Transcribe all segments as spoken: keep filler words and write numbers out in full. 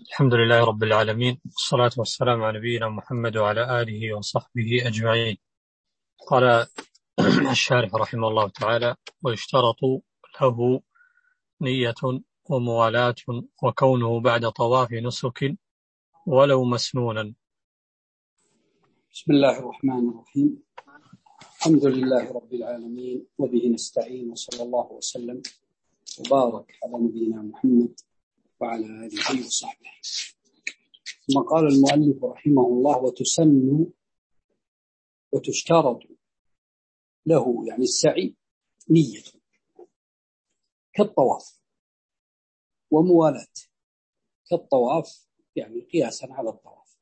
الحمد لله رب العالمين، والصلاة والسلام على نبينا محمد وعلى آله وصحبه أجمعين. قال الشارح رحمه الله تعالى: ويشترط له نية وموالاة وكونه بعد طواف نسك ولو مسنونا. بسم الله الرحمن الرحيم. الحمد لله رب العالمين، وبه نستعين، وصلى الله وسلم وبارك على نبينا محمد وعلى آله وصحبه. ثم قال المؤلف رحمه الله: وتسن وتشترط له، يعني السعي، نية كالطواف، وموالاة كالطواف يعني قياسا على الطواف،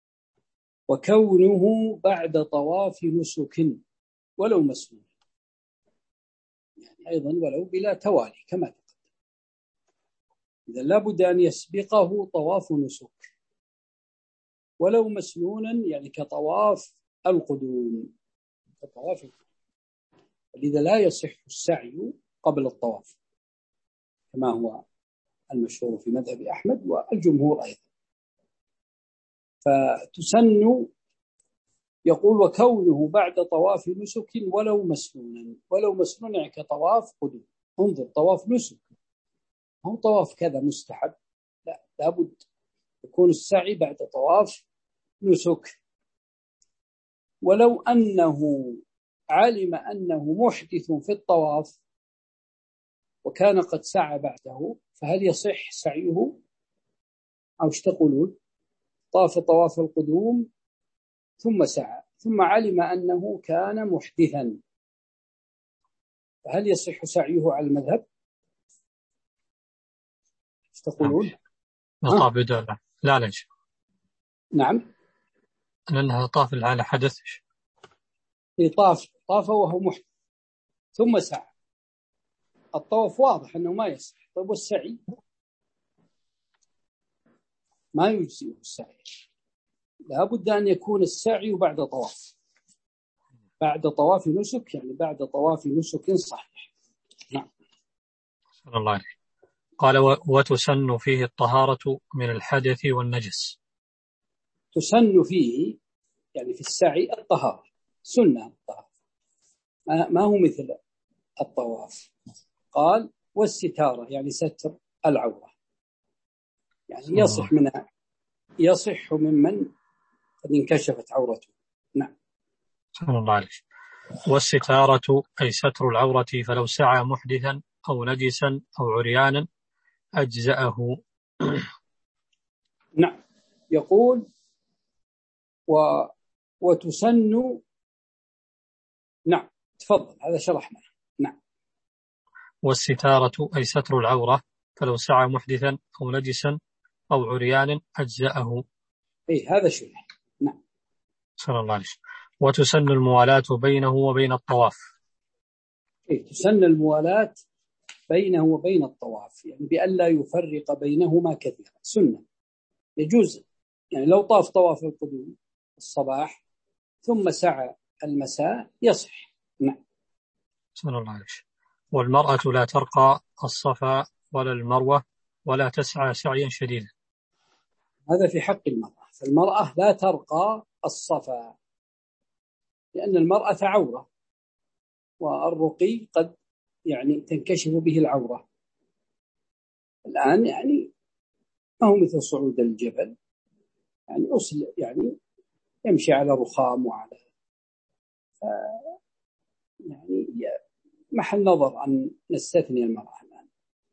وكونه بعد طواف نسك ولو مسنون، يعني أيضا ولو بلا توالي كما تقدم. إذا لابد أن يسبقه طواف نسك، ولو مسنونا يعني كطواف القدوم كطواف القدوم. لذا لا يصح السعي قبل الطواف كما هو المشهور في مذهب أحمد والجمهور أيضا. فتسن، يقول: وكونه بعد طواف نسك ولو مسنونا. ولو مسنون يعني كطواف قدوم. انظر، طواف نسك، هو طواف كذا مستحب، لا، لابد يكون السعي بعد طواف نسك. ولو أنه علم أنه محدث في الطواف وكان قد سعى بعده، فهل يصح سعيه؟ أو ايش تقولون؟ طاف طواف القدوم ثم سعى ثم علم أنه كان محدثا، فهل يصح سعيه على المذهب؟ ايش تقولون؟ طاف بدون لا لا نعم، لأنها طاف على حدث. طاف طاف وهو محدث ثم سعى، الطواف واضح أنه ما يصح. طيب والسعي؟ ما يجزئه السعي، لابد أن يكون السعي بعد طواف، بعد طواف نسك، يعني بعد طواف نسك صحيح. نعم. صلى الله عليه. قال: وتسن فيه الطهارة من الحدث والنجس. تسن فيه يعني في السعي الطهارة، سنة الطهارة، ما هو مثل الطواف. قال: والستارة يعني ستر العورة، يعني يصح من يصح ممن قد انكشفت عورته. نعم. صلى الله عليه. والستارة أي ستر العورة، فلو سعى محدثا أو نجسا أو عريانا أجزأه. نعم. يقول: و... وتسن. نعم، تفضل، هذا شرحنا. نعم. والستارة أي ستر العورة، فلو سعى محدثا أو نجسا أو عريانا أجزأه. أي هذا شرح. نعم. صلى الله عليه. وتسن الموالاة بينه وبين الطواف. أي تسن الموالاة بينه وبين الطواف، يعني بأن لا يفرق بينهما كثيرا، سنة يجوز. يعني لو طاف طواف القدوم الصباح ثم سعى المساء يصح. نعم. صلى الله عليه. والمرأة لا ترقى الصفا ولا المروة ولا تسعى سعيا شديدا. هذا في حق المرأة، فالمرأة لا ترقى الصفا لأن المرأة عورة، والرقي قد يعني تنكشف به العورة. الآن يعني ما هو مثل صعود الجبل، يعني أصل يعني يمشي على رخام وعلى يعني محل نظر أن نستثني المرأة الآن.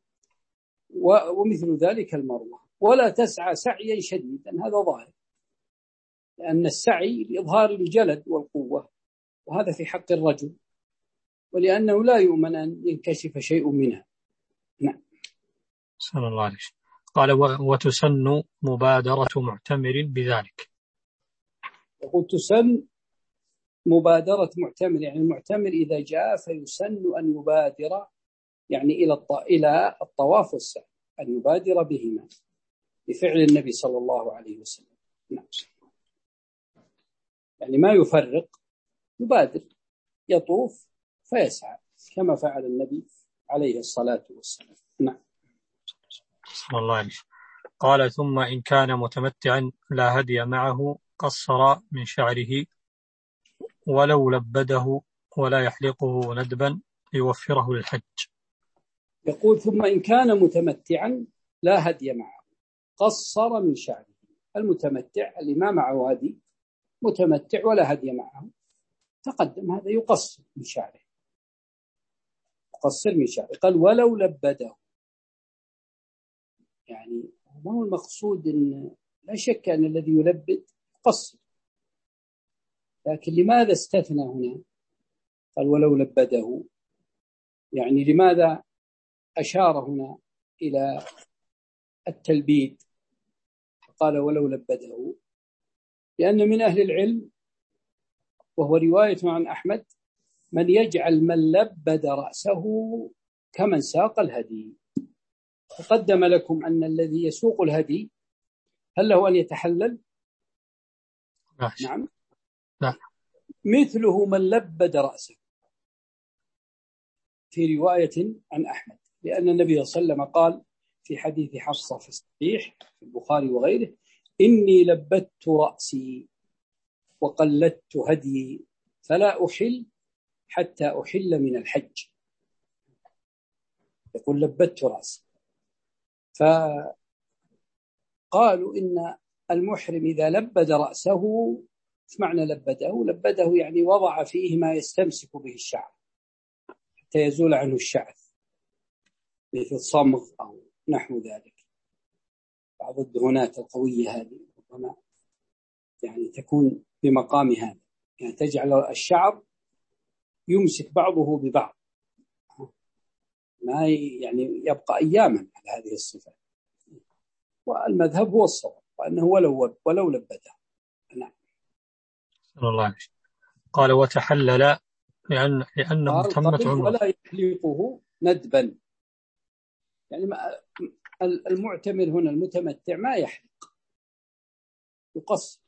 ومثل ذلك المروة. ولا تسعى سعيا شديدا، هذا ظاهر، لأن السعي لإظهار الجلد والقوة، وهذا في حق الرجل، ولأنه لا يؤمن أن ينكشف شيء منها. نعم. صلى الله عليه. قال: وتسن مبادرة معتمر بذلك. يقول: تسن مبادرة معتمر، يعني المعتمر إذا جاء فيسن أن يبادر يعني إلى إلى الطواف والسعي، أن يبادر بهما بفعل النبي صلى الله عليه وسلم. نعم. يعني ما يفرق، يبادر، يطوف فيسعى كما فعل النبي عليه الصلاة والسلام. نعم. صلى الله عليه. قال ثم إن كان متمتعا لا هدي معه قصر من شعره ولو لبده ولا يحلقه ندبا ليوفره للحج. يقول ثم إن كان متمتعا لا هدي معه قصر من شعره. المتمتع اللي ما معه هدي متمتع ولا هدي معه تقدم هذا يقصر من شعره، يقصر من شعره. قال ولو لبده، يعني ما هو المقصود إن لا شك أن الذي يلبد يقصر، لكن لماذا استثنى هنا؟ قال ولو لبده، يعني لماذا أشار هنا إلى التلبيد قال ولو لبده؟ لأن من أهل العلم وهو رواية عن أحمد من يجعل من لبد رأسه كمن ساق الهدي. تقدم لكم أن الذي يسوق الهدي هل له أن يتحلل؟ نعم لا. مثله من لبد رأسه في رواية عن أحمد، لأن النبي صلى الله عليه وسلم قال في حديث حفصة في الصحيح في البخاري وغيره إني لبدت رأسي وقلدت هدي فلا أحل حتى أحل من الحج. يقول لبدت رأسي. فقالوا إن المحرم إذا لبد رأسه، ايش معنى لبده؟ لبده يعني وضع فيه ما يستمسك به الشعر حتى يزول عنه الشعث مثل صمغ أو نحو ذلك. بعض الدهونات القوية هذه ربما يعني تكون بمقام هذا، يعني تجعل الشعر يمسك بعضه ببعض ما يعني يبقى أياما على هذه الصفة. والمذهب هو الصواب وأنه ولو ولو لبده. نعم. الله. قال وتحلل لأن لأنه تمت عمره ولا يحلقه ندبا، يعني المعتمر هنا المتمتع ما يحلق، يقصر،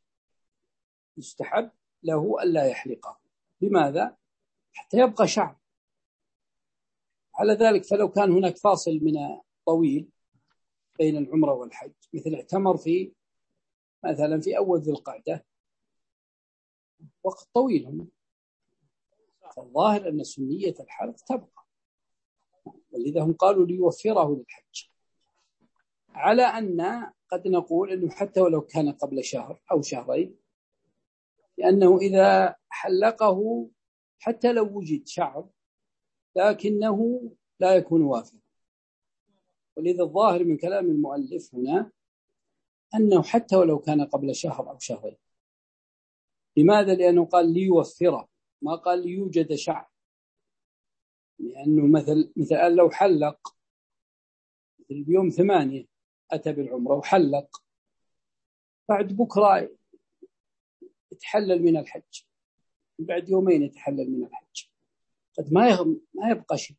يستحب له ألا يحلقه. لماذا؟ حتى يبقى شعر. على ذلك فلو كان هناك فاصل من طويل بين العمرة والحج، مثل اعتمر في مثلا في أول ذي القعدة وقت طويل هنا، فالظاهر أن سنية الحلق تبقى، ولذا هم قالوا ليوفره للحج. على أن قد نقول أنه حتى ولو كان قبل شهر أو شهرين، لأنه إذا حلقه حتى لو وجد شعر لكنه لا يكون وافرا. ولذا الظاهر من كلام المؤلف هنا أنه حتى ولو كان قبل شهر أو شهرين. لماذا؟ لأنه قال ليوفره ما قال ليوجد شعر، لأنه مثل مثل لو حلق اليوم ثمانية أتى بالعمرة وحلق، بعد بكرة يتحلل من الحج، بعد يومين يتحلل من الحج، قد ما ما يبقى شيء،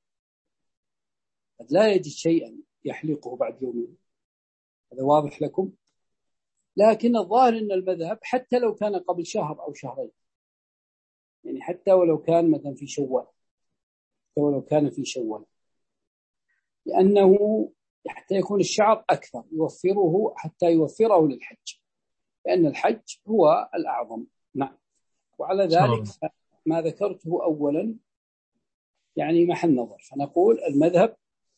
قد لا يجد شيئا يحلقه بعد يومين. هذا واضح لكم؟ لكن الظاهر أن المذهب حتى لو كان قبل شهر أو شهرين، يعني حتى ولو كان مثلا في شوال، حتى ولو كان في شوال، لأنه حتى يكون الشعر أكثر يوفره حتى يوفره للحج، لأن الحج هو الأعظم. نعم. وعلى ذلك ما ذكرته أولا يعني محل نظر، فنقول المذهب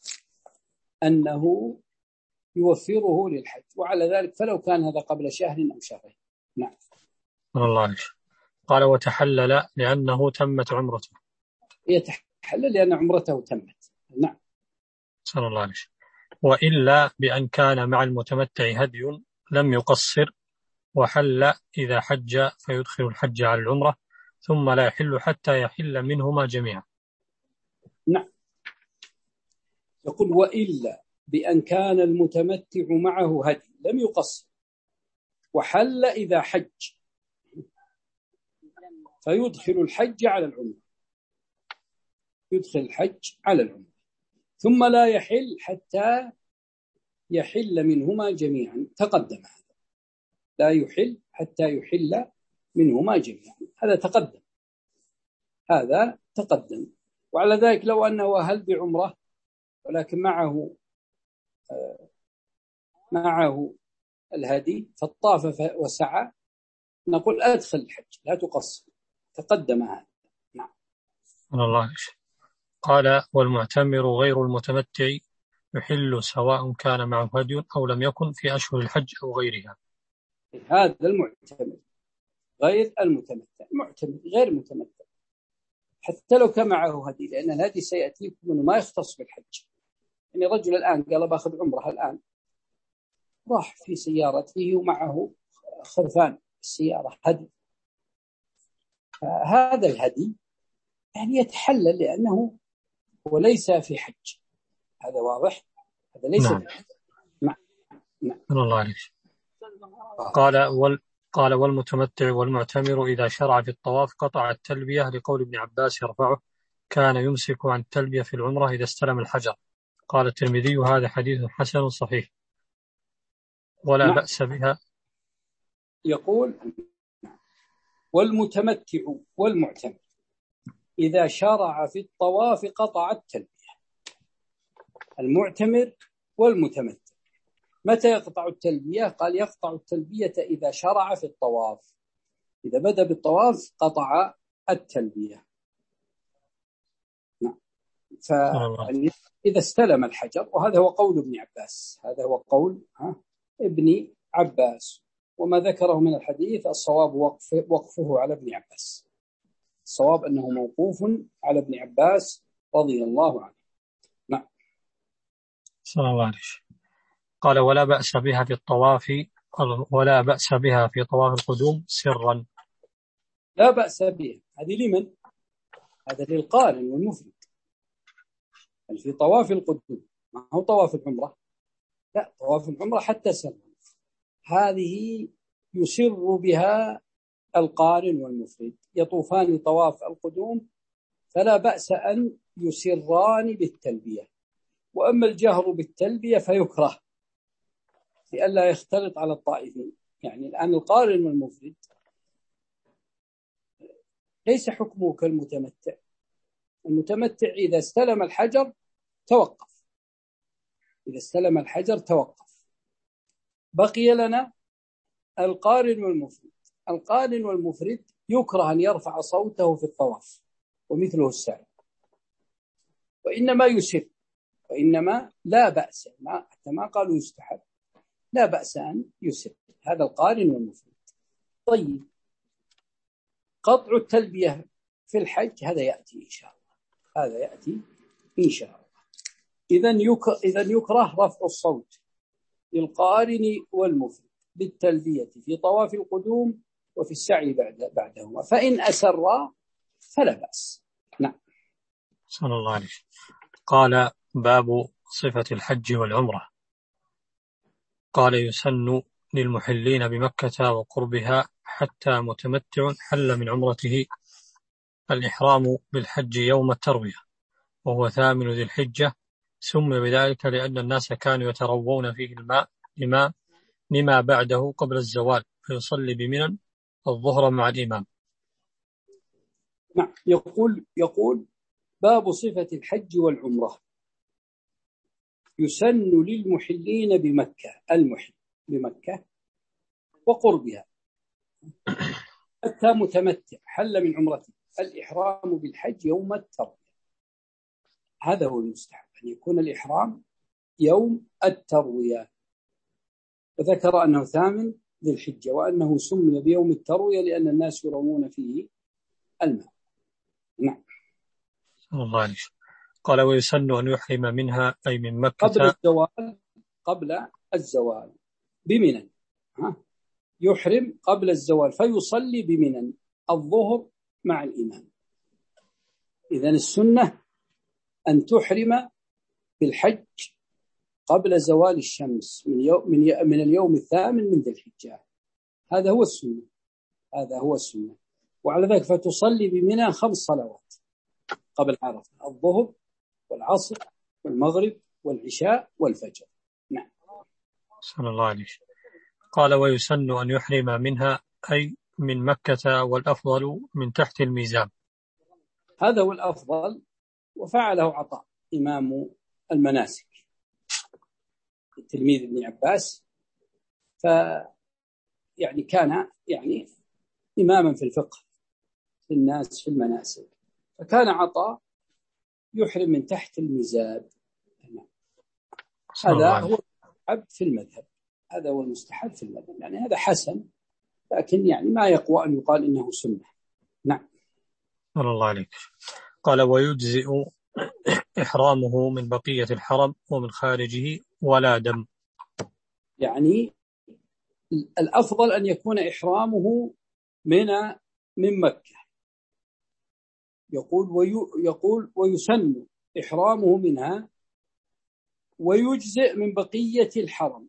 أنه يوفره للحج، وعلى ذلك فلو كان هذا قبل شهر أو شهرين. نعم. الله. قال وتحلل لأنه تمت عمرته. يتحلل لأن عمرته تمت. نعم. صلى الله عليه وسلم. وإلا بأن كان مع المتمتع هدي لم يقصر وحل إذا حج فيدخل الحج على العمرة ثم لا يحل حتى يحل منهما جميعا. نعم. يقول وإلا بأن كان المتمتع معه هدي لم يقصر وحل إذا حج فيدخل الحج على العمرة، يدخل الحج على العمرة ثم لا يحل حتى يحل منهما جميعا. تقدم هذا، لا يحل حتى يحل منهما جميعا، هذا تقدم، هذا تقدم. وعلى ذلك لو أنه أهل بعمرة ولكن معه معه الهدي فالطاف وسعى نقول أدخل الحج لا تقصر، تقدم هذا. نعم. الله. قال والمعتمر غير المتمتع يحل سواء كان معه هدي أو لم يكن في أشهر الحج أو غيرها. هذا المعتمر غير المتمتع، معتمر غير متمتع حتى لو كان معه هدي، لأن الهدي سيأتيكم أنه ما يختص بالحج. يعني رجل الآن قال باخذ عمره الآن، راح في سيارته ومعه خرفان السيارة هدي، فهذا الهدي يعني يتحلل لأنه وليس في حج. هذا واضح، هذا ليس نعم. في حج. نعم. نعم. الله عليك. قال وال قال والمتمتع والمعتمر إذا شرع في الطواف قطع التلبية لقول ابن عباس يرفعه كان يمسك عن التلبية في العمرة إذا استلم الحجر. قال الترمذي هذا حديث حسن صحيح ولا نعم. بأس بها. يقول والمتمتع والمعتمر إذا شرع في الطواف قطع التلبية. المعتمر والمتمتع متى يقطع التلبية؟ قال يقطع التلبية إذا شرع في الطواف، إذا بدأ بالطواف قطع التلبية. نعم. فإذا استلم الحجر، وهذا هو قول ابن عباس، هذا هو قول ها ابن عباس، وما ذكره من الحديث الصواب وقفه, وقفه على ابن عباس، الصواب أنه موقوف على ابن عباس رضي الله عنه. نعم. صلى الله عليه. قال ولا بأس بها في الطواف ولا بأس بها في طواف القدوم سرا. لا بأس بها هذه لمن؟ هذا للقارن والمفرد. يعني في طواف القدوم، ما هو طواف العمرة، لا طواف العمرة حتى سرا، هذه يسر بها القارن والمفرد، يطوفان طواف القدوم فلا بأس أن يسران بالتلبية. وأما الجهر بالتلبية فيكره لئلا يختلط على الطائفين. يعني الآن القارن والمفرد ليس حكمه كالمتمتع. المتمتع إذا استلم الحجر توقف، إذا استلم الحجر توقف. بقي لنا القارن والمفرد. القارن والمفرد يكره أن يرفع صوته في الطواف ومثله السعي، وإنما يسر، وإنما لا بأس، ما حتى ما قالوا يستحب، لا بأس أن يسر. هذا القارن والمفرد. طيب قطع التلبية في الحج هذا يأتي إن شاء الله، هذا يأتي إن شاء الله. إذن يكره, إذن يكره رفع الصوت للقارن والمفرد بالتلبية في طواف القدوم وفي السعي بعد بعدهما، فإن أسرا فلا بأس. نعم. صلى الله عليه. قال باب صفة الحج والعمرة. قال يسن للمحلين بمكة وقربها حتى متمتع حل من عمرته الإحرام بالحج يوم التروية وهو ثامن ذي الحجة، سمي بذلك لأن الناس كانوا يتروون فيه الماء لما, لما بعده قبل الزوال فيصلي بمنى الظهر مع الإمام. نعم. يقول يقول باب صفة الحج والعمرة. يسن للمحلين بمكة، المحل بمكة وقربها حتى متمتع حل من عمرته الإحرام بالحج يوم التروية. هذا هو المستحب، أن يكون الإحرام يوم التروية. وذكر أنه ثامن ذي الحجة وأنه سمي بيوم التروية لأن الناس يرمون فيه الماء. نعم. الله عليه. قال ويسن أن يحرم منها أي من مكة قبل الزوال، قبل الزوال بمنى، يحرم قبل الزوال فيصلي بمنى الظهر مع الإمام. إذن السنة أن تحرم بالحج قبل زوال الشمس من يوم من, من اليوم الثامن من ذي الحجة. هذا هو السنة، هذا هو السنة. وعلى ذلك فتصلي بمنى خمس صلوات قبل عرفة: الظهر والعصر والمغرب والعشاء والفجر. نعم. صلى الله عليه. قال ويسن أن يحرم منها أي من مكة، والأفضل من تحت الميزان. هذا هو الأفضل، وفعله عطاء إمام المناسك تلميذ ابن عباس، ف يعني كان يعني إماما في الفقه في الناس في المناسك. فكان عطاء يحرم من تحت المزاد. هذا هو المستحب في المذهب، هذا هو المستحب في المذهب، يعني هذا حسن، لكن يعني ما يقوى أن يقال إنه سنة. نعم. الله عليك. قال ويجزئ إحرامه من بقية الحرم ومن خارجه ولا دم. يعني الأفضل أن يكون إحرامه من من مكة. يقول وي يقول ويسن إحرامه منها ويجزئ من بقية الحرم.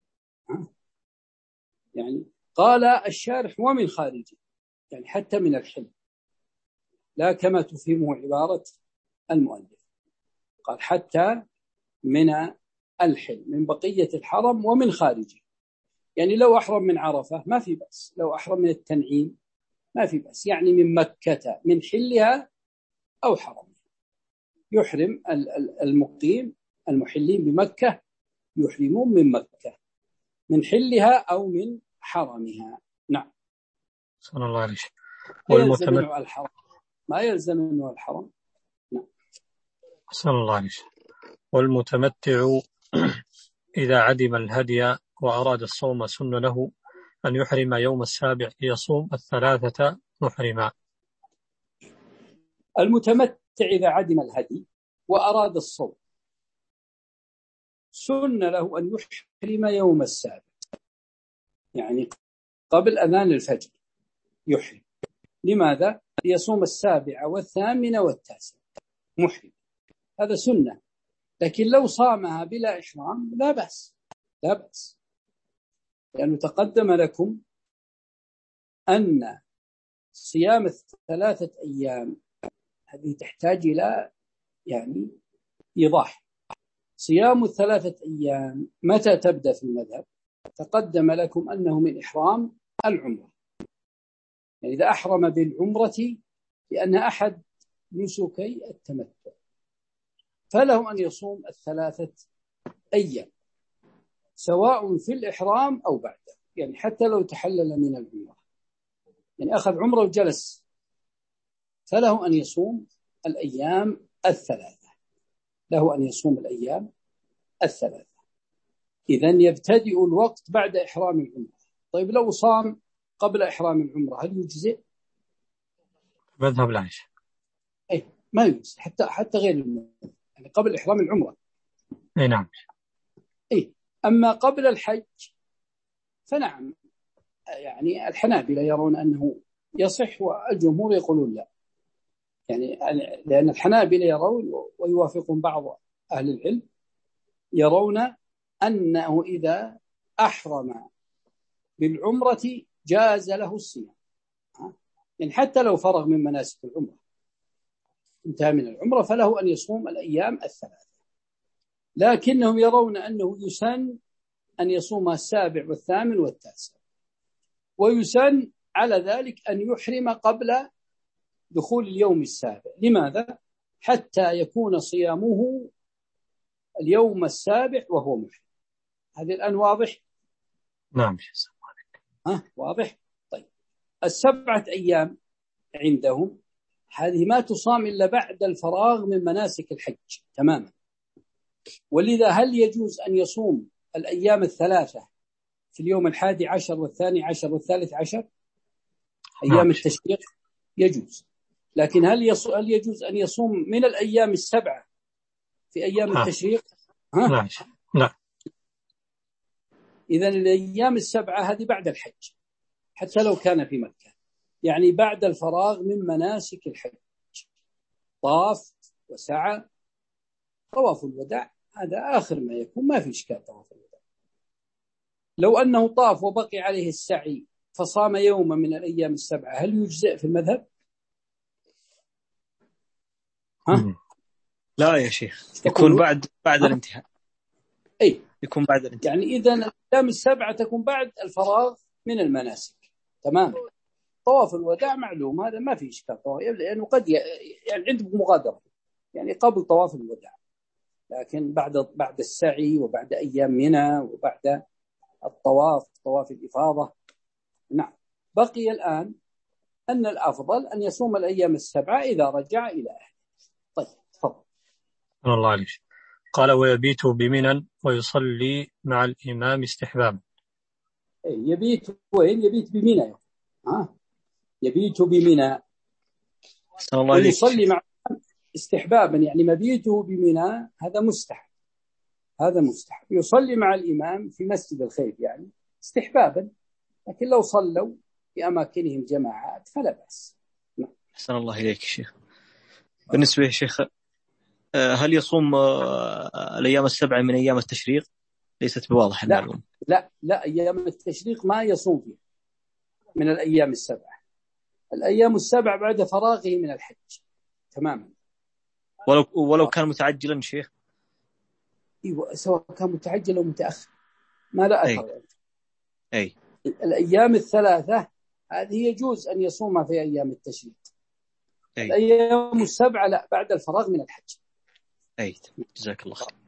يعني قال الشارح ومن خارجه، يعني حتى من الحل، لا كما تفهمه عبارة المؤلف، قال حتى من الحل من بقية الحرم ومن خارجه. يعني لو أحرم من عرفة ما في بأس، لو أحرم من التنعيم ما في بأس، يعني من مكة من حلها أو حرمها. يحرم المقيم المحلين بمكة يحرمون من مكة من حلها أو من حرمها. نعم. صلى الله عليه وسلم. ما يلزم منه الحرم، ما يلزم منه الحرم. نعم. صلى الله عليه وسلم. والمتمتع إذا عدم الهدي وأراد الصوم سن له أن يحرم يوم السابع ليصوم الثلاثة محرما. المتمتع إذا عدم الهدي وأراد الصوم سن له أن يحرم يوم السابع، يعني قبل أذان الفجر يحرم. لماذا؟ ليصوم السابع والثامن والتاسع محرم، هذا سنة. لكن لو صامها بلا إحرام لا بأس، لا بأس، لأنه تقدم لكم أن صيام الثلاثة أيام هذه تحتاج إلى يعني إيضاح. صيام الثلاثة أيام متى تبدأ في المذهب؟ تقدم لكم أنه من إحرام العمرة، يعني إذا أحرم بالعمرة لأن أحد نسكي التمتع فله أن يصوم الثلاثة أيام سواء في الإحرام أو بعده، يعني حتى لو تحلل من العمرة، يعني أخذ عمرة وجلس فله أن يصوم الأيام الثلاثة، له أن يصوم الأيام الثلاثة. إذن يبتدئ الوقت بعد إحرام العمرة. طيب لو صام قبل إحرام العمرة هل يجزئ؟ مذهب العيش أي ما يجزئ، حتى حتى غير المذهب، يعني قبل إحرام العمرة. أي نعم. أي أما قبل الحج فنعم، يعني الحنابلة يرون أنه يصح والجمهور يقولون لا، يعني لأن الحنابلة يرون ويوافقون بعض أهل العلم يرون أنه إذا أحرم بالعمرة جاز له الصيام، يعني حتى لو فرغ من مناسك العمرة انتهى من العمرة فله أن يصوم الأيام الثلاثة، لكنهم يرون أنه يسن أن يصوم السابع والثامن والتاسع، ويسن على ذلك أن يحرم قبل دخول اليوم السابع. لماذا؟ حتى يكون صيامه اليوم السابع وهو محرم. هذه الآن واضح؟ نعم. ها واضح؟ طيب السبعة أيام عندهم هذه ما تصام إلا بعد الفراغ من مناسك الحج تماما، ولذا هل يجوز أن يصوم الأيام الثلاثة في اليوم الحادي عشر والثاني عشر والثالث عشر أيام التشريق؟ يجوز. لكن هل هل يجوز أن يصوم من الأيام السبعة في أيام التشريق؟ ها؟ لا لا. إذن الأيام السبعة هذه بعد الحج حتى لو كان في مكة، يعني بعد الفراغ من مناسك الحج، طاف وسعى. طواف الوداع هذا آخر ما يكون، ما في إشكال طواف الوداع. لو أنه طاف وبقي عليه السعي فصام يوما من الأيام السبعة هل يجزئ في المذهب؟ ها؟ لا يا شيخ، يكون بعد بعد الانتهاء. أي يكون بعد الانتهاء. يعني إذن الأيام السبعة تكون بعد الفراغ من المناسك تمام. طواف الوداع معلوم هذا ما في إشكال، لأنه قد يعني عندكم مغادرة يعني قبل طواف الوداع، لكن بعد بعد السعي وبعد أيام منى وبعد الطواف طواف الإفاضة. نعم. بقي الآن أن الأفضل أن يصوم الأيام السبعة إذا رجع إلى أهله. طيب تفضل. الله عليك. قال ويبيت بمنى ويصلي مع الإمام استحبابا. يبيت وين؟ يبيت بمنى. ها يبيت بمنى ويصلي مع استحبابا، يعني مبيته بمنى هذا مستحب، هذا مستحب. يصلي مع الإمام في مسجد الخيف يعني استحبابا، لكن لو صلوا في أماكنهم جماعات فلا بأس. أحسن الله إليك شيخ. بالنسبة يا شيخ، هل يصوم الأيام السبعة من أيام التشريق؟ ليست بواضح المعلومة. لا لا أيام التشريق ما يصوم فيها من الأيام السبعة. الأيام السبع بعد فراغه من الحج تماما. ولو ولو كان متعجلا شيخ. ايوه سواء كان متعجل او متاخر ما لا اثر. أي. اي الايام الثلاثه هذه يجوز ان يصومها في ايام التشريق. أي. الايام السبعه لا بعد الفراغ من الحج. اي جزاك الله خير.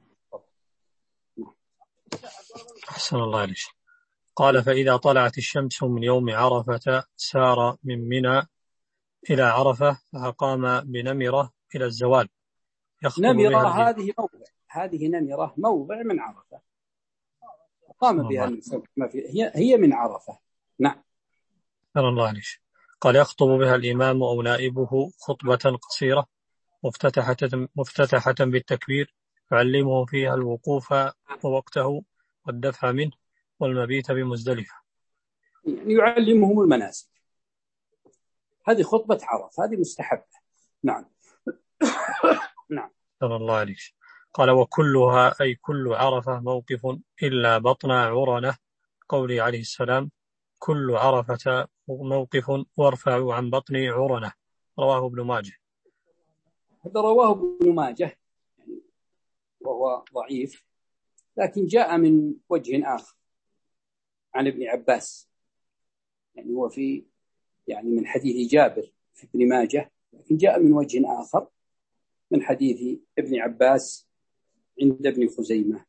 احسن الله عليك. قال فاذا طلعت الشمس من يوم عرفه سار من منى الى عرفه فأقام بنمره الى الزوال. نمره هذه موضع هذه نمره موضع من عرفه قام بها ما في هي هي من عرفه. نعم. أحسن الله عليك. قال يخطب بها الإمام أو نائبه خطبة قصيرة مفتتحة مفتتحة بالتكبير يعلمه فيها الوقوف ووقته والدفع منه والمبيت بمزدلفة. يعني يعلمهم المناسك. هذه خطبة عرفة هذه مستحبة. نعم. نعم. أحسن الله عليك. قال وكلها أي كل عرفة موقف إلا بطن عرنة، قوله عليه السلام كل عرفة موقف وارفعوا عن بطن عرنة، رواه ابن ماجه. هذا رواه ابن ماجه وهو ضعيف، لكن جاء من وجه آخر عن ابن عباس، يعني هو في يعني من حديث جابر في ابن ماجه، لكن جاء من وجه آخر من حديث ابن عباس عند ابن خزيمة،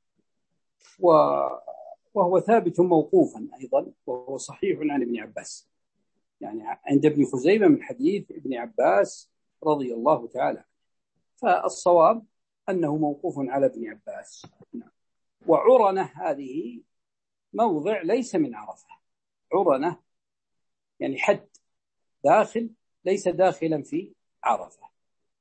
وهو ثابت موقوفا أيضا وهو صحيح عن ابن عباس، يعني عند ابن خزيمة من حديث ابن عباس رضي الله تعالى. فالصواب أنه موقوف على ابن عباس. وعرنة هذه موضع ليس من عرفة. عرنة يعني حد داخل ليس داخلا في عرفة.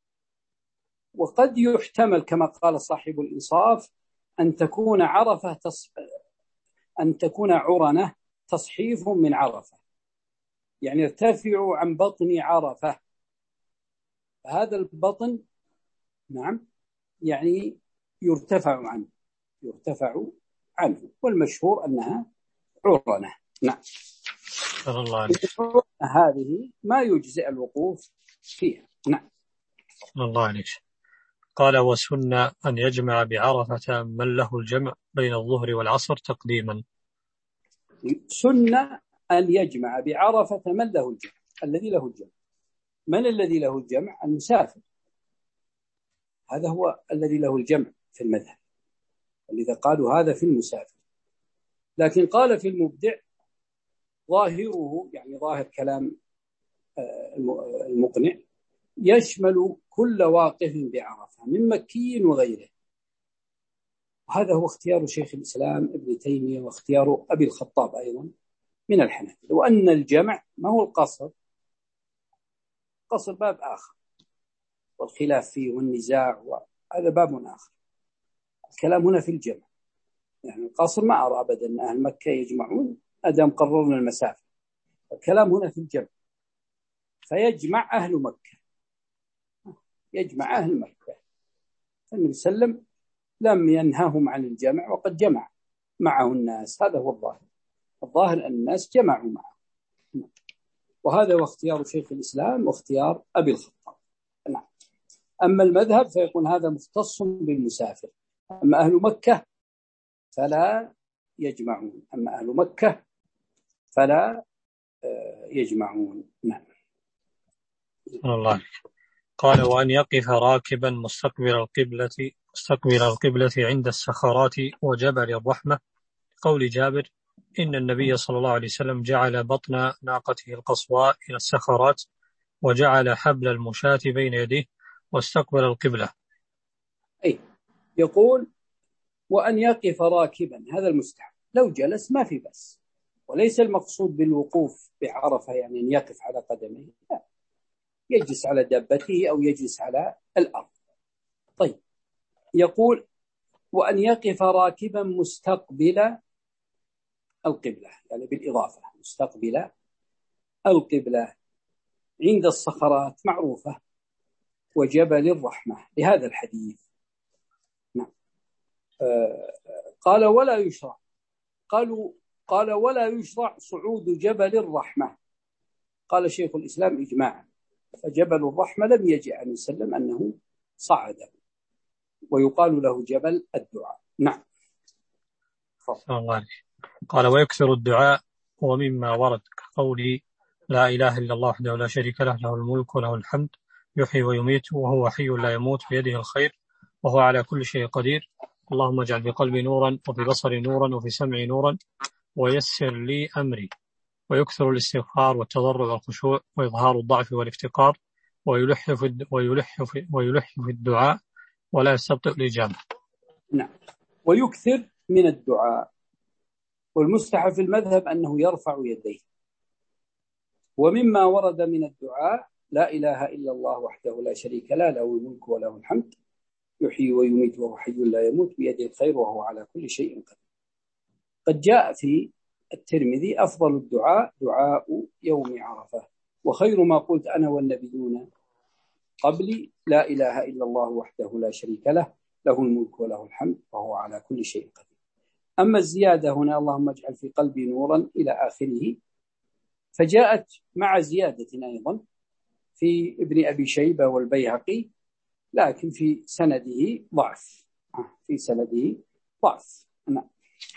وقد يحتمل كما قال صاحب الإنصاف أن تكون عرفة تص... أن تكون عرنة تصحيف من عرفة، يعني ارتفعوا عن بطن عرفة. هذا البطن نعم يعني يرتفع عنه يرتفع عنه والمشهور أنها عرنة. نعم. الله هذه ما يجزئ الوقوف فيها. نعم. الله عليك. قال وسن أن يجمع بعرفة من له الجمع بين الظهر والعصر تقديما. سن أن يجمع بعرفة من له الجمع الذي له الجمع. من الذي له الجمع؟ المسافر، هذا هو الذي له الجمع في المذهب، ولذا قالوا هذا في المسافر. لكن قال في المبدع ظاهره يعني ظاهر كلام المقنع يشمل كل واقف بعرفة من مكي وغيره، وهذا هو اختيار شيخ الإسلام ابن تيمية واختيار أبي الخطاب أيضا من الحنفية، وأن الجمع ما هو القصر. قصر باب آخر والخلاف فيه والنزاع وهذا باب آخر. الكلام هنا في الجمع، يعني القصر ما أرى أبدا أن أهل مكة يجمعون أدام قررنا المسافة. الكلام هنا في الجمع، فيجمع أهل مكة يجمع أهل مكة. النبي صلى الله عليه وسلم لم ينههم عن الجمع وقد جمع معه الناس، هذا هو الظاهر. الظاهر أن الناس جمعوا معه، وهذا هو اختيار شيخ الإسلام واختيار أبي الخطاب. نعم. أما المذهب فيكون هذا مختص بالمسافر، أما أهل مكة فلا يجمعون أما أهل مكة فلا يجمعون. نعم. الله. قال وأن يقف راكبا مستقبل القبلة مستقبل القبلة عند الصخرات وجبل الرحمة، قول جابر إن النبي صلى الله عليه وسلم جعل بطن ناقته القصواء إلى السخرات، وجعل حبل المشاة بين يديه، واستقبل القبلة. أي يقول وأن يقف راكبا، هذا المستحب، لو جلس ما في بس، وليس المقصود بالوقوف بعرفة يعني أن يقف على قدميه، لا، يجلس على دابته أو يجلس على الأرض. طيب يقول وأن يقف راكبا مستقبل القبلة، يعني بالإضافة مستقبل القبلة عند الصخرات معروفة وجبل الرحمة لهذا الحديث. نعم. آه قال ولا يشرع، قالوا قال ولا يشرع صعود جبل الرحمة، قال شيخ الإسلام إجماعا، فجبل الرحمة لم يجي عن وسلم أنه صعد، ويقال له جبل الدعاء. نعم. الله قال ويكثر الدعاء، ومما ورد كقولي لا إله إلا الله وحده لا شريك له، له الملك وله الحمد يحيي ويميت وهو حي لا يموت بيده الخير وهو على كل شيء قدير، اللهم اجعل في قلبي نورا وفي بصري نورا وفي سمعي نورا ويسر لي أمري. ويكثر الاستغفار والتضرع والخشوع وإظهار الضعف والافتقار، ويلح في ويلح في ويلح في الدعاء ولا يستبطئ الإجابة. نعم. ويكثر من الدعاء، والمستحب في المذهب أنه يرفع يديه. ومما ورد من الدعاء لا إله إلا الله وحده لا شريك له، له الملك وله الحمد يحيي ويميت وهو حي لا يموت بيده الخير وهو على كل شيء قدير. قد جاء في الترمذي أفضل الدعاء دعاء يوم عرفة، وخير ما قلت أنا والنبيون قبلي لا إله إلا الله وحده لا شريك له، له الملك وله الحمد وهو على كل شيء قدير. أما الزيادة هنا اللهم اجعل في قلبي نورا إلى آخره، فجاءت مع زيادة أيضا في ابن أبي شيبة والبيهقي، لكن في سنده ضعف، في سنده ضعف. نعم.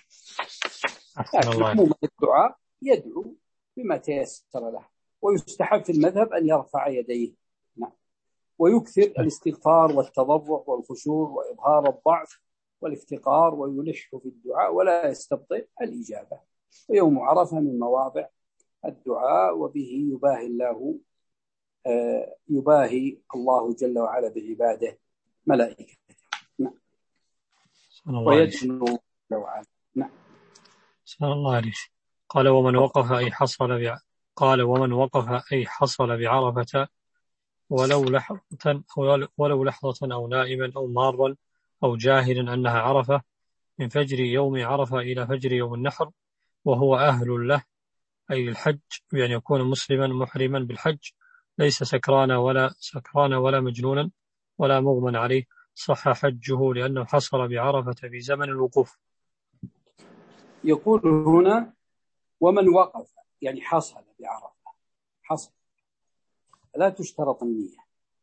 لكن عموما الدعاء يدعو بما تيسر له، ويستحب في المذهب أن يرفع يديه. نعم. ويكثر الاستغفار والتضرع والخشوع وإظهار الضعف والافتقار، ويلح في الدعاء ولا يستبطئ الإجابة. ويوم عرفة من مواضع الدعاء، وبه يباهي الله آه يباهي الله جل وعلا بعباده ملائكته. نعم. ويدعو جل وعلا. نعم. سأل الله عليه. قال ومن وقف أي حصل بع... قال ومن وقف أي حصل بعرفة ولو لحظة أو ولو لحظة أو نائما أو مارا أو جاهلا أنها عرفة من فجر يوم عرفة إلى فجر يوم النحر، وهو أهل له أي الحج، بأن يكون مسلما محرما بالحج ليس سكرانا ولا سكرانا ولا مجنونا ولا مغمى عليه، صح حجه لأنه حصل بعرفة في زمن الوقوف. يقول هنا ومن وقف يعني حصل بعرفة، حصل، لا تشترط النية.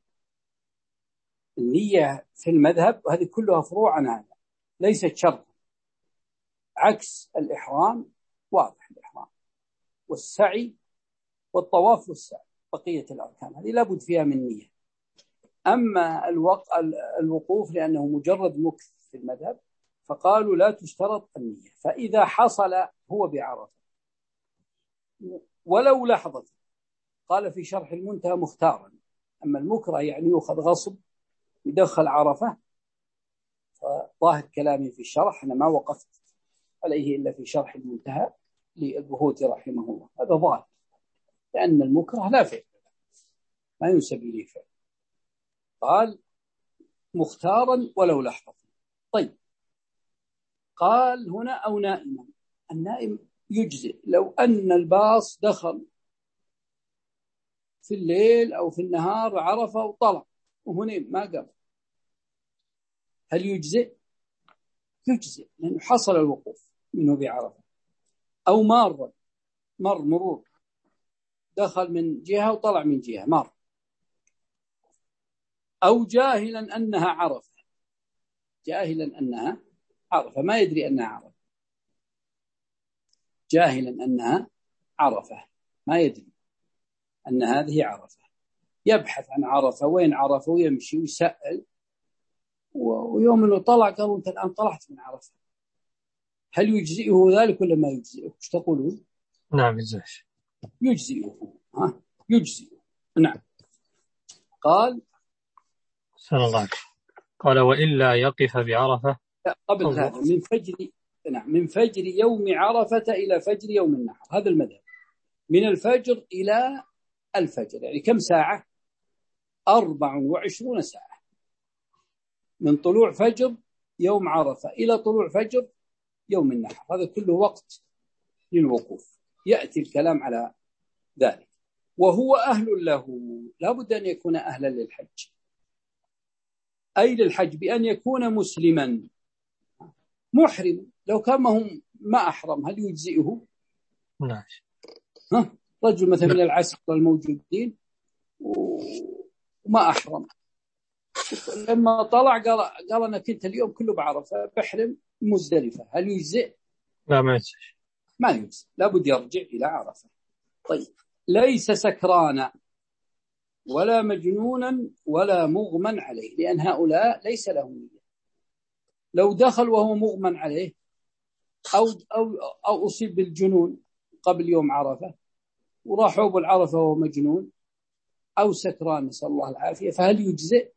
النية في المذهب وهذه كلها فروع عن هذا ليست شرط، عكس الإحرام، واضح الإحرام والسعي والطواف والسعي، بقية الأركان هذه لابد فيها من نية. أما الوقوف لأنه مجرد مكث في المذهب فقالوا لا تشترط النية. فإذا حصل هو بعرفة ولو لحظة، قال في شرح المنتهى مختارا، أما المكره يعني يأخذ غصب يدخل عرفة، فظاهر كلامي في الشرح أنا ما وقفت عليه إلا في شرح المنتهى للبهوتي رحمه الله، هذا ظاهر، لأن المكره لا فعل، ما ينسب إليه فعل، قال مختارا ولو لحظة. طيب قال هنا أو نائما، النائم يجزئ لو أن الباص دخل في الليل أو في النهار عرفة وطلع وهنا ما قبل، هل يجزئ؟ يجزئ لأنه حصل الوقوف منه بعرفة. أو مار مر مرور، دخل من جهة وطلع من جهة مر. أو جاهلا أنها عرفة، جاهلا أنها عرفة ما يدري أنها عرفة، جاهلا أنها عرفة ما يدري أن هذه عرفة، يبحث عن عرفة وين عرفة ويمشي ويسأل، ويوم أنه طلع قالوا أنت الآن طلعت من عرفة، هل يجزئه ذلك ولا ما يجزئه؟ ايش تقولون؟ نعم يجزئه. يجزئه. ها يجزئه. نعم. قال سأل الله. قال وإلا يقف بعرفة. قبل هذا من فجر نعم من فجر يوم عرفة إلى فجر يوم النحر، هذا المذهب. من الفجر إلى الفجر يعني كم ساعة؟ أربع وعشرون ساعة، من طلوع فجر يوم عرفة إلى طلوع فجر يوم النحر، هذا كله وقت للوقوف. يأتي الكلام على ذلك. وهو أهل له، لا بد أن يكون أهلا للحج، أي للحج بأن يكون مسلما محرم. لو كان هم ما أحرم هل يجزئه؟ نعم. ها رجل مثلا من العسكر الموجودين وما أحرم، لما طلع قال قال أنا كنت اليوم كله بعرفة بحرم مزدلفة، هل يجزئ؟ لا ما يجزئ. ما يجزئ، لابد يرجع إلى عرفة. طيب ليس سكرانا ولا مجنونا ولا مغمى عليه، لأن هؤلاء ليس لهم نية. لو دخل وهو مغمى عليه أو, أو, أو أصيب بالجنون قبل يوم عرفة وراح عقب العرفة وهو مجنون أو سكران نسأل الله العافية، فهل يجزئ؟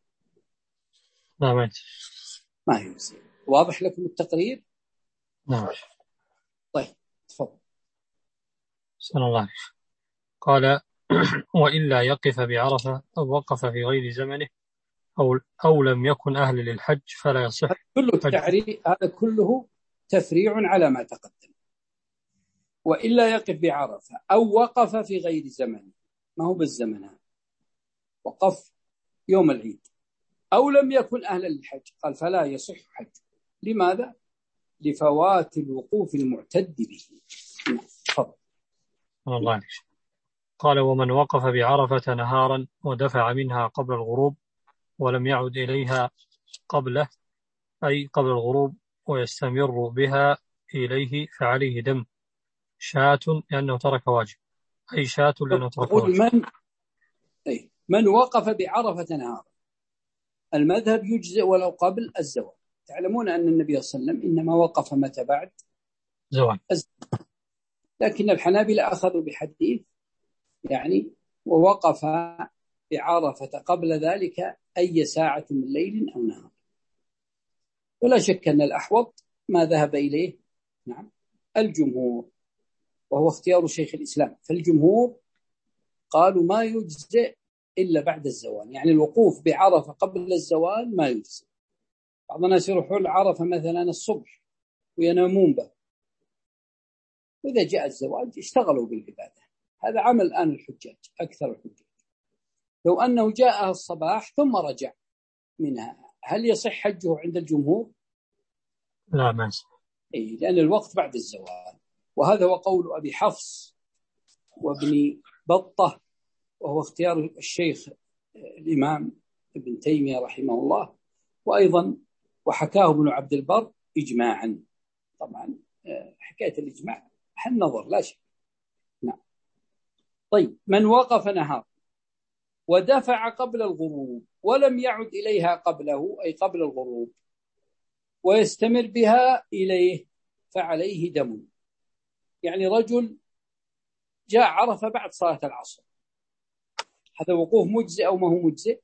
لا ما يجزئ. ما يجزئ. واضح لكم التقرير؟ نعم. طيب تفضل. سأل الله. قال وإلا يقف بعرفة أو وقف في غير زمنه أو, أو لم يكن أهل للحج فلا يصح. كله التعريف هذا كله تفريع على ما تقدم. وإلا يقف بعرفة أو وقف في غير زمنه، ما هو بالزمن هذا، وقف يوم العيد، أو لم يكن أهلا للحج، قال فلا يصح حج. لماذا؟ لفوات الوقوف المعتد به. تفضل. الله عليك. قال ومن وقف بعرفة نهارا ودفع منها قبل الغروب ولم يعد إليها قبله أي قبل الغروب ويستمر بها إليه فعليه دم شاة لأنه ترك واجب، أي شاة لأنه ترك واجب. من أي من وقف بعرفة نهارا، المذهب يجزئ ولو قبل الزوال. تعلمون أن النبي صلى الله عليه وسلم إنما وقف متى؟ بعد زوال. لكن الحنابلة أخذوا بحديث يعني ووقف بعرفة قبل ذلك أي ساعة من ليل أو نهار. ولا شك أن الأحوط ما ذهب إليه نعم الجمهور، وهو اختيار شيخ الإسلام. فالجمهور قالوا ما يجزئ إلا بعد الزوال، يعني الوقوف بعرفة قبل الزوال ما يجزئ. بعض الناس يروحون عرفة مثلا الصبح وينامون به، وإذا جاء الزواج اشتغلوا بالعبادة. هذا عمل الآن الحجاج، أكثر الحجاج. لو أنه جاء الصباح ثم رجع منها هل يصح حجه عند الجمهور؟ لا ما يصح. إيه، لأن الوقت بعد الزوال. وهذا هو قول أبي حفص وابن بطة، وهو اختيار الشيخ الإمام ابن تيمية رحمه الله، وأيضا وحكاه ابن عبد البر إجماعا. طبعا حكاية الإجماع حل نظر لا شك. نعم. طيب من وقف نهار ودفع قبل الغروب ولم يعد إليها قبله أي قبل الغروب ويستمر بها إليه فعليه دم. يعني رجل جاء عرفة بعد صلاة العصر، هذا وقوف مجزئ أو ما هو مجزئ؟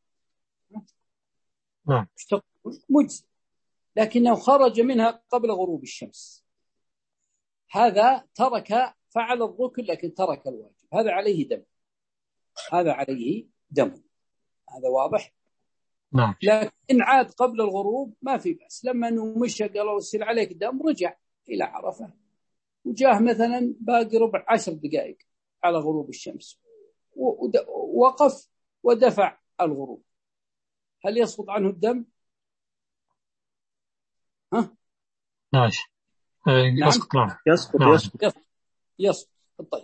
نعم مجزئ، لكنه خرج منها قبل غروب الشمس، هذا ترك فعل الركن لكن ترك الواجب، هذا عليه دم، هذا عليه دم. هذا واضح؟ نعم. لكن عاد قبل الغروب ما في بأس. لما أنه مشى قالوا يصير عليك دم رجع إلى عرفة وجاه مثلا باقي ربع عشر دقائق على غروب الشمس ووقف ودفع الغروب، هل يسقط عنه الدم؟ ها؟ ماشي. نعم. يسقط. نعم. يسقط نعم. يسقط يسقط. طيب.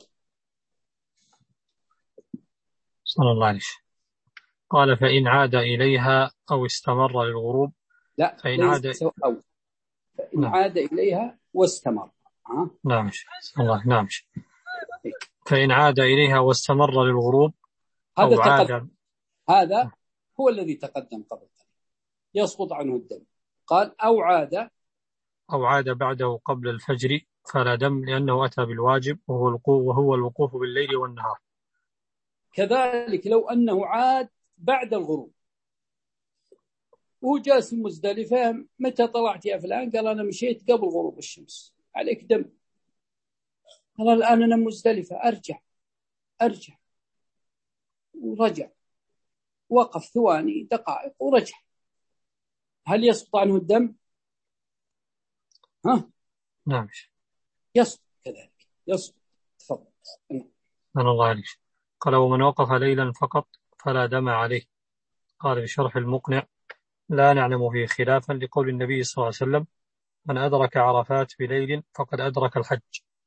صلى الله عليه. قال فإن عاد إليها أو استمر للغروب. لا فإن عاد أو فإن نعم. عاد إليها واستمر. ها؟ نعم الله. نعم. فإن عاد إليها واستمر للغروب هذا أو عاد تقدم. هذا هو الذي تقدم قبل، يسقط عنه الدم. قال أو عاد أو عاد بعده قبل الفجر فلا دم، لأنه أتى بالواجب وهو الوقوف, وهو الوقوف بالليل والنهار. كذلك لو أنه عاد بعد الغروب وهو جالس في مزدلفة، متى طلعت يا فلان؟ قال أنا مشيت قبل غروب الشمس، عليك دم. قال الآن أنا مزدلفة، أرجع أرجع ورجع، وقف ثواني دقائق ورجع، هل يسقط عنه الدم؟ ها؟ نعم يسقط، كذلك يسقط. تفضل. أنا الله عليك. قال ومن وقف ليلا فقط فلا دم عليه. قال بشرح المقنع لا نعلم فيه خلافا، لقول النبي صلى الله عليه وسلم من أدرك عرفات بليل فقد أدرك الحج.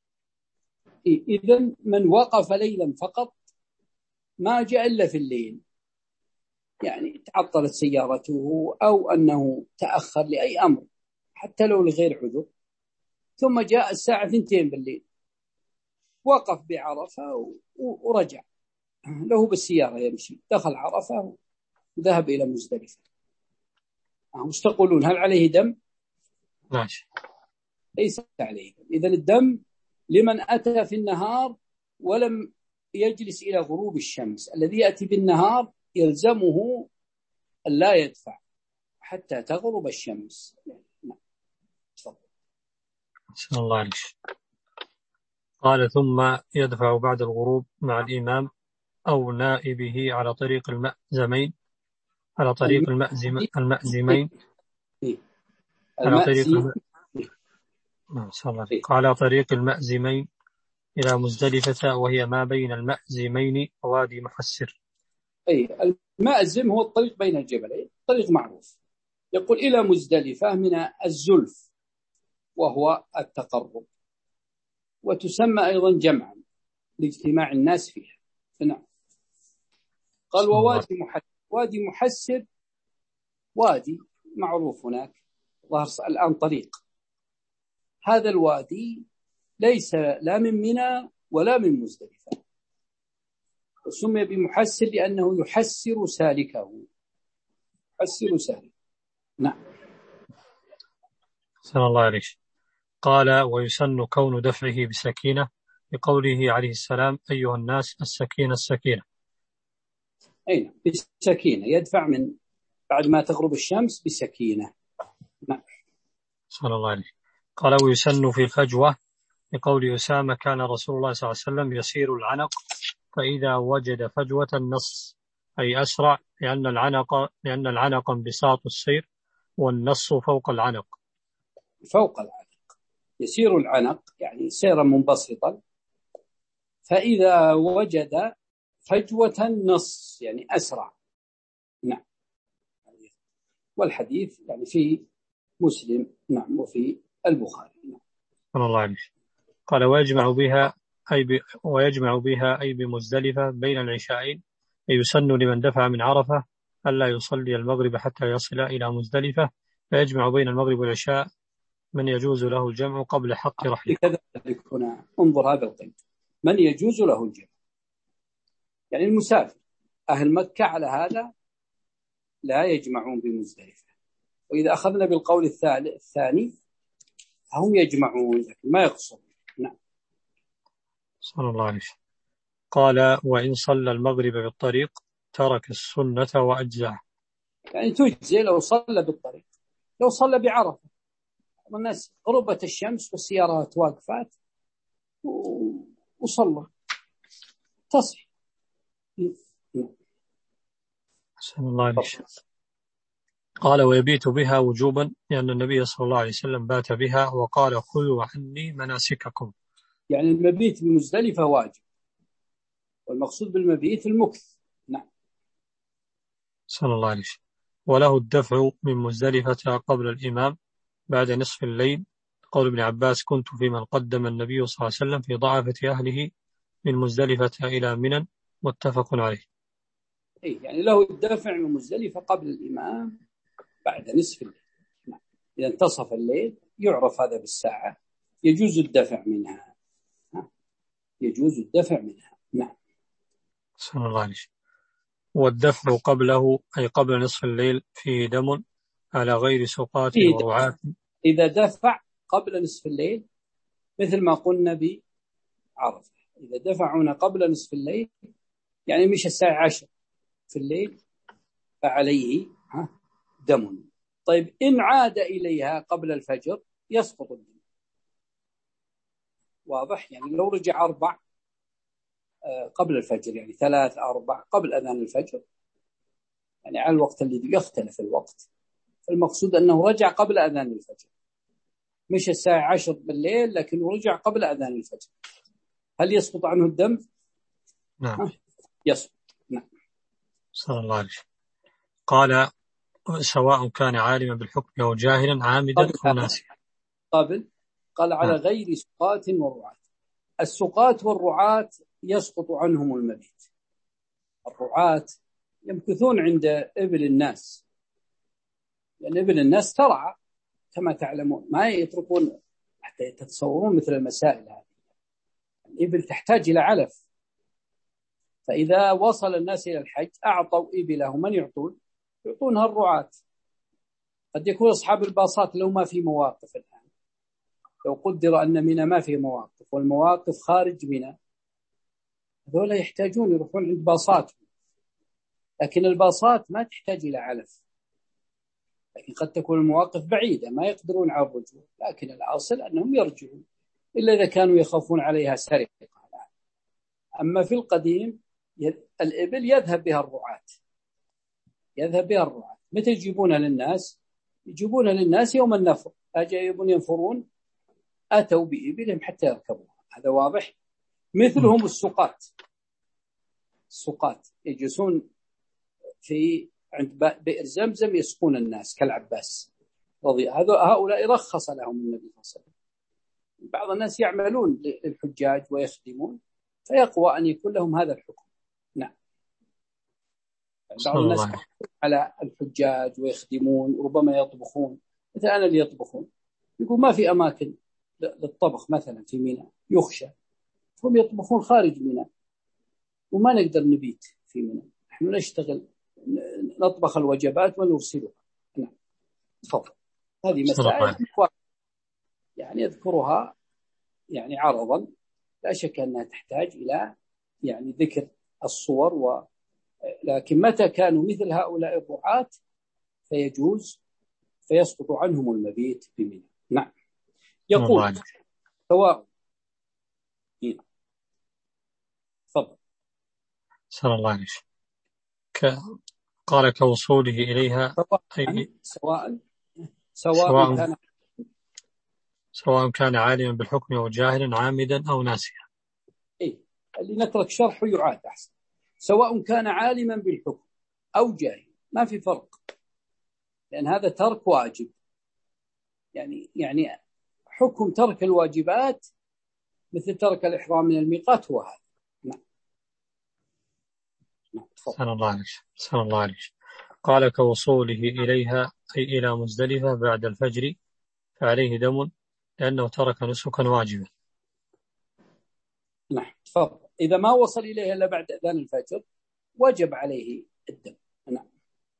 إذن من وقف ليلا فقط ما جاء إلا في الليل، يعني تعطلت سيارته أو أنه تأخر لأي أمر حتى لو لغير عذر، ثم جاء الساعة اثنتين بالليل وقف بعرفة ورجع، له بالسيارة يمشي، دخل عرفة وذهب إلى مزدلفة، وش تقولون؟ هل عليه دم؟ ماشي. ليس عليه دم. إذن الدم لمن أتى في النهار ولم يجلس إلى غروب الشمس. الذي يأتي بالنهار يلزمه أن لا يدفع حتى تغرب الشمس. نعم. تفضل. بسم الله عليك. قال ثم يدفع بعد الغروب مع الإمام أو نائبه على طريق المأزمين على طريق المأزم المأزمين على طريق الم... على طريق المأزمين إلى مزدلفة، وهي ما بين المأزمين ووادي محسر. أي المأزم هو الطريق بين الجبلين، طريق معروف. يقول إلى مزدلفة من الزلف وهو التقرب، وتسمى أيضا جمعا لاجتماع الناس فيها. نعم. قال ووادي محسر. وادي محسر وادي معروف هناك، ظهر الآن طريق. هذا الوادي ليس لا من منى ولا من مزدلفة، وسمي بمحسر لأنه يحسر سالكه، يحسر سالكه. نعم. صلى الله عليه. قال ويسن كون دفعه بسكينة بقوله عليه السلام أيها الناس السكينة السكينة. أين بسكينة، يدفع من بعد ما تغرب الشمس بسكينة. نعم. صلى الله عليه. قال ويسن في الفجوة بقول أسامة كان رسول الله صلى الله عليه وسلم يسير العنق فإذا وجد فجوة النص، أي أسرع، لأن العنق لأن العنق انبساط السير والنص فوق العنق. فوق العنق يسير العنق يعني سيرا منبسطا، فإذا وجد فجوة النص يعني أسرع. نعم. والحديث يعني في مسلم نعم وفي البخاري. نعم. الله عليه. قال ويجمع بها أي ب... ويجمع بها أي بمزدلفة بين العشاءين، أي يسن لمن دفع من عرفة ألا يصلي المغرب حتى يصل إلى مزدلفة، فيجمع بين المغرب والعشاء من يجوز له الجمع قبل حق رحله. كذلك هنا انظر هذا القيد، من يجوز له الجمع يعني المسافر. أهل مكة على هذا لا يجمعون بمزدلفة، وإذا أخذنا بالقول الثاني هم يجمعون لكن ما يقصرون. نعم. صلى الله عليه. قال وإن صلى المغرب بالطريق ترك السنة وأجزاه، يعني تجزي لو صلى بالطريق، لو صلى بعرفة الناس غربت الشمس والسيارات واقفات وصلى تصح. صلى الله عليه. قال ويبيت بها وجوبا لأن النبي صلى الله عليه وسلم بات بها وقال خذوا عني مناسككم، يعني المبيت بمزدلفة واجب، والمقصود بالمبيت المكث. نعم. صلى الله عليه. وله الدفع من مزدلفة قبل الإمام بعد نصف الليل، قول ابن عباس كنت في من قدم النبي صلى الله عليه وسلم في ضعفة أهله من مزدلفة إلى منى، متفق عليه. إيه يعني له الدفع من مزدلفة قبل الإمام بعد نصف الليل. نعم. إذا انتصف الليل يعرف هذا بالساعة، يجوز الدفع منها. يجوز الدفع منها. نعم. صلى الله عليه. والدفع قبله أي قبل نصف الليل فيه دم على غير سقاط ووعاء. إذا دفع قبل نصف الليل مثل ما قلنا بعرفة، إذا دفعونا قبل نصف الليل يعني مش الساعة عشر في الليل فعليه دم. طيب إن عاد إليها قبل الفجر يسقط الدم. واضح؟ يعني لو رجع أربع قبل الفجر، يعني ثلاث أربع قبل أذان الفجر، يعني على الوقت الذي يختلف الوقت، المقصود أنه رجع قبل أذان الفجر، مش الساعة عشر بالليل لكنه رجع قبل أذان الفجر، هل يسقط عنه الدم؟ نعم يسقط. نعم. صلى الله عليه وسلم. قال سواء كان عالما بالحكم أو جاهلا عامدا أو ناسيا. قبل قال على نعم. غير سقاة ورعاة. السقاة والرعاة يسقط عنهم المبيت. الرعاة يمكثون عند إبل الناس، لأن يعني إبل الناس ترعى كما تعلمون، ما يتركون حتى تتصورون مثل المسائل هذه. الإبل تحتاج إلى علف، فإذا وصل الناس إلى الحج أعطوا إبلهم، من يعطون؟ يعطونها الرعاة. قد يكون أصحاب الباصات لو ما في مواقف الآن، لو قدر أن منى ما في مواقف والمواقف خارج منى، هذولا يحتاجون يروحون عند باصات، لكن الباصات ما تحتاج إلى علف، لكن قد تكون المواقف بعيدة ما يقدرون على الرجوع، لكن الأصل أنهم يرجعون إلا إذا كانوا يخافون عليها سرقة. أما في القديم الإبل يذهب بها الرعاة، يذهب بها الرعاة. متى يجيبونها للناس؟ يجيبونها للناس يوم النفر، أجايبون ينفرون أتوا بإبلهم حتى يركبوها. هذا واضح. مثلهم السقاة، السقاة يجلسون في عند بئر زمزم يسقون الناس كالعباس رضي. هؤلاء رخص لهم النبي صلى الله عليه وسلم. بعض الناس يعملون للحجاج ويخدمون فيقوى أن يكون لهم هذا الحكم. نعم. بعض الناس على الحجاج ويخدمون وربما يطبخون، مثل أنا اللي يطبخون يقول ما في أماكن للطبخ مثلا في منى، يخشى هم يطبخون خارج منى وما نقدر نبيت في منى، نحن نشتغل نطبخ الوجبات ونرسلها. نعم. تفضل. هذه مسائل يعني يذكرها يعني عرضا، لا شك أنها تحتاج إلى يعني ذكر الصور و... لكن متى كانوا مثل هؤلاء الرعاة فيجوز فيسقط عنهم المبيت بمنى. نعم. يقول سواء. تفضل. صلى الله عليه وسلم. ك... قال كوصوله إليها سواء أي... سواء سواء, سواء كان سواء كان عالما بالحكم أو جاهلا عامدا أو ناسيا. إيه اللي نترك شرحه يعاد أحسن. سواء كان عالما بالحكم أو جاهلا ما في فرق، لأن هذا ترك واجب، يعني يعني حكم ترك الواجبات مثل ترك الإحرام من الميقات هو هذا. نعم. سلام الله عليك. سلام الله عليك. قال كوصوله إليها أي إلى مزدلفة بعد الفجر فعليه دم لأنه ترك نسكا واجبا. نعم. تفضل. إذا ما وصل إليها إلا بعد أذان الفجر وجب عليه الدم. نعم.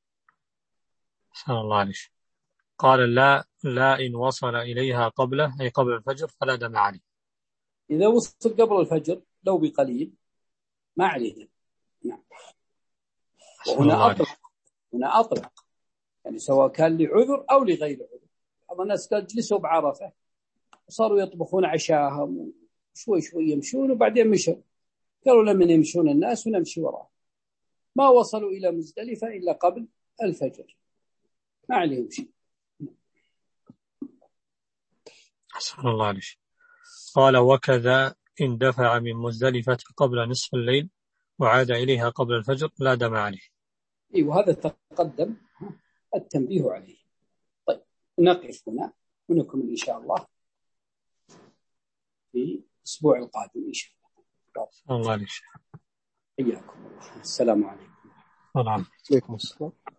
سلام الله عليك. قال لا لا إن وصل إليها قبله أي قبل الفجر فلا دم عليه. إذا وصل قبل الفجر لو بقليل ما عليه دم. نعم. وهنا أطلق، هنا أطلق يعني سواء كان لعذر أو لغير عذر. بعض الناس قال جلسوا بعرفة وصاروا يطبخون عشاهم شوي شوي يمشون وبعدين مشوا، قالوا لمن يمشون الناس ونمشي وراء، ما وصلوا إلى مزدلفة إلا قبل الفجر ما عليهم شيء. حسن الله عليك. قال وكذا إن دفع من مزدلفة قبل نصف الليل وعاد إليها قبل الفجر لا دم عليه. إيه وهذا تقدم التنبيه عليه. طيب نقف هنا ونكمل إن شاء الله في الأسبوع القادم إن شاء الله. الله عليك. حياكم الله. السلام عليكم. وعليكم السلام.